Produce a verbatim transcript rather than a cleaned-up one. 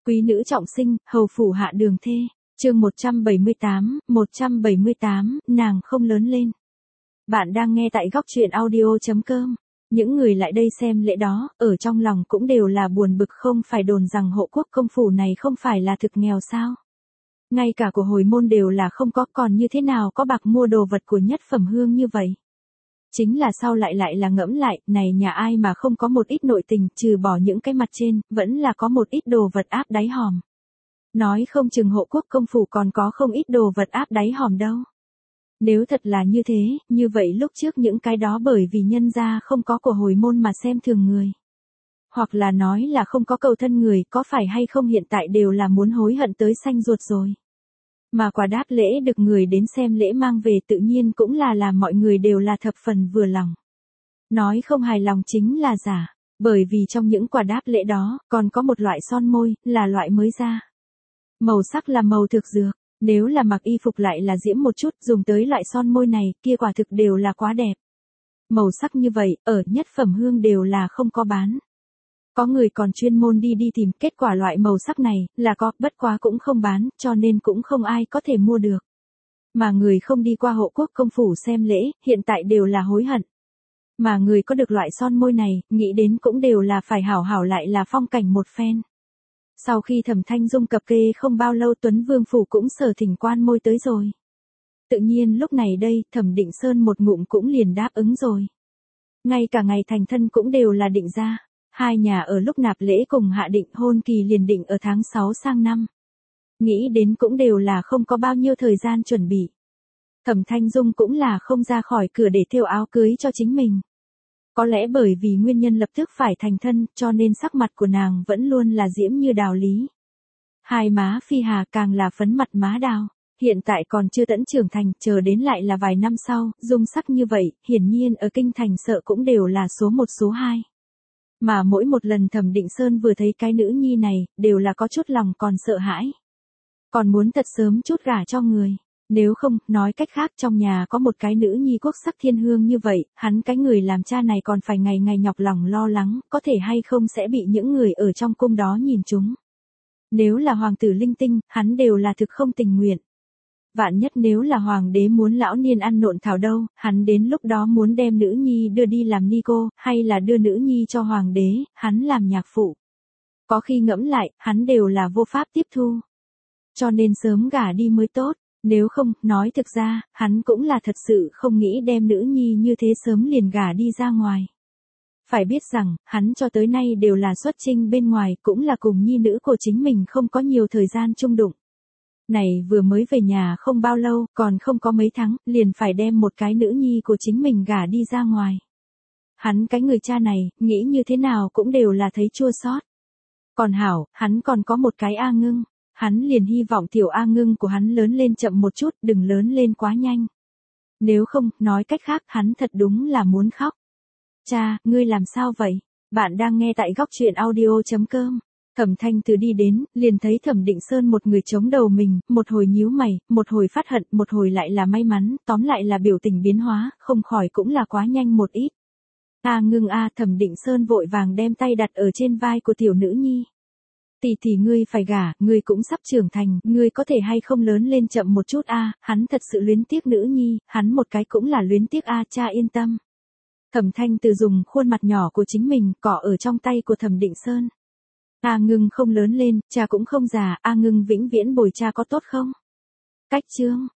Quý nữ trọng sinh, hầu phủ hạ đường thê. Chương một trăm bảy mươi tám, một trăm bảy mươi tám, nàng không lớn lên. Bạn đang nghe tại góc truyện audio chấm com. Những người lại đây xem lễ đó, ở trong lòng cũng đều là buồn bực, không phải đồn rằng Hộ Quốc công phủ này không phải là thực nghèo sao? Ngay cả của hồi môn đều là không có, còn như thế nào có bạc mua đồ vật của nhất phẩm hương như vậy? Chính là sau lại lại là ngẫm lại, này nhà ai mà không có một ít nội tình, trừ bỏ những cái mặt trên, vẫn là có một ít đồ vật áp đáy hòm. Nói không chừng Hộ Quốc công phủ còn có không ít đồ vật áp đáy hòm đâu. Nếu thật là như thế, như vậy lúc trước những cái đó bởi vì nhân gia không có của hồi môn mà xem thường người. Hoặc là nói là không có cầu thân người, có phải hay không hiện tại đều là muốn hối hận tới xanh ruột rồi. Mà quả đáp lễ được người đến xem lễ mang về tự nhiên cũng là làm mọi người đều là thập phần vừa lòng. Nói không hài lòng chính là giả, bởi vì trong những quả đáp lễ đó, còn có một loại son môi, là loại mới ra. Màu sắc là màu thực dược, nếu là mặc y phục lại là diễm một chút, dùng tới loại son môi này, kia quả thực đều là quá đẹp. Màu sắc như vậy, ở nhất phẩm hương đều là không có bán. Có người còn chuyên môn đi đi tìm, kết quả loại màu sắc này, là có, bất quá cũng không bán, cho nên cũng không ai có thể mua được. Mà người không đi qua Hộ Quốc công phủ xem lễ, hiện tại đều là hối hận. Mà người có được loại son môi này, nghĩ đến cũng đều là phải hảo hảo lại là phong cảnh một phen. Sau khi Thẩm Thanh Dung cập kê không bao lâu Tuấn Vương phủ cũng sở thỉnh quan môi tới rồi. Tự nhiên lúc này đây, Thẩm Định Sơn một ngụm cũng liền đáp ứng rồi. Ngay cả ngày thành thân cũng đều là định ra. Hai nhà ở lúc nạp lễ cùng hạ định, hôn kỳ liền định ở tháng sáu sang năm. Nghĩ đến cũng đều là không có bao nhiêu thời gian chuẩn bị. Thẩm Thanh Dung cũng là không ra khỏi cửa để thêu áo cưới cho chính mình. Có lẽ bởi vì nguyên nhân lập tức phải thành thân, cho nên sắc mặt của nàng vẫn luôn là diễm như đào lý. Hai má phi hà càng là phấn mặt má đào. Hiện tại còn chưa tẫn trưởng thành, chờ đến lại là vài năm sau, dung sắc như vậy, hiển nhiên ở kinh thành sợ cũng đều là số một số hai. Mà mỗi một lần Thẩm Định Sơn vừa thấy cái nữ nhi này, đều là có chút lòng còn sợ hãi. Còn muốn thật sớm chút gả cho người. Nếu không, nói cách khác trong nhà có một cái nữ nhi quốc sắc thiên hương như vậy, hắn cái người làm cha này còn phải ngày ngày nhọc lòng lo lắng, có thể hay không sẽ bị những người ở trong cung đó nhìn chúng. Nếu là hoàng tử linh tinh, hắn đều là thực không tình nguyện. Vạn nhất nếu là hoàng đế muốn lão niên ăn nộn thảo đâu, hắn đến lúc đó muốn đem nữ nhi đưa đi làm ni cô, hay là đưa nữ nhi cho hoàng đế, hắn làm nhạc phụ. Có khi ngẫm lại, hắn đều là vô pháp tiếp thu. Cho nên sớm gả đi mới tốt, nếu không, nói thực ra, hắn cũng là thật sự không nghĩ đem nữ nhi như thế sớm liền gả đi ra ngoài. Phải biết rằng, hắn cho tới nay đều là xuất chinh bên ngoài, cũng là cùng nhi nữ của chính mình không có nhiều thời gian chung đụng. Này vừa mới về nhà không bao lâu, còn không có mấy tháng, liền phải đem một cái nữ nhi của chính mình gả đi ra ngoài. Hắn cái người cha này, nghĩ như thế nào cũng đều là thấy chua xót. Còn hảo, hắn còn có một cái A Ngưng, hắn liền hy vọng tiểu A Ngưng của hắn lớn lên chậm một chút, đừng lớn lên quá nhanh. Nếu không, nói cách khác, hắn thật đúng là muốn khóc. Cha, ngươi làm sao vậy? Bạn đang nghe tại góc truyện audio chấm com. Thẩm Thanh Từ đi đến, liền thấy Thẩm Định Sơn một người chống đầu mình, một hồi nhíu mày, một hồi phát hận, một hồi lại là may mắn, tóm lại là biểu tình biến hóa, không khỏi cũng là quá nhanh một ít. A Ngưng a, Thẩm Định Sơn vội vàng đem tay đặt ở trên vai của tiểu nữ nhi. Tỷ tỷ ngươi phải gả, ngươi cũng sắp trưởng thành, ngươi có thể hay không lớn lên chậm một chút a, hắn thật sự luyến tiếc nữ nhi, hắn một cái cũng là luyến tiếc a, cha yên tâm. Thẩm Thanh Từ dùng khuôn mặt nhỏ của chính mình cọ ở trong tay của Thẩm Định Sơn. A Ngưng không lớn lên, cha cũng không già, A Ngưng vĩnh viễn bồi cha có tốt không? Cách chương,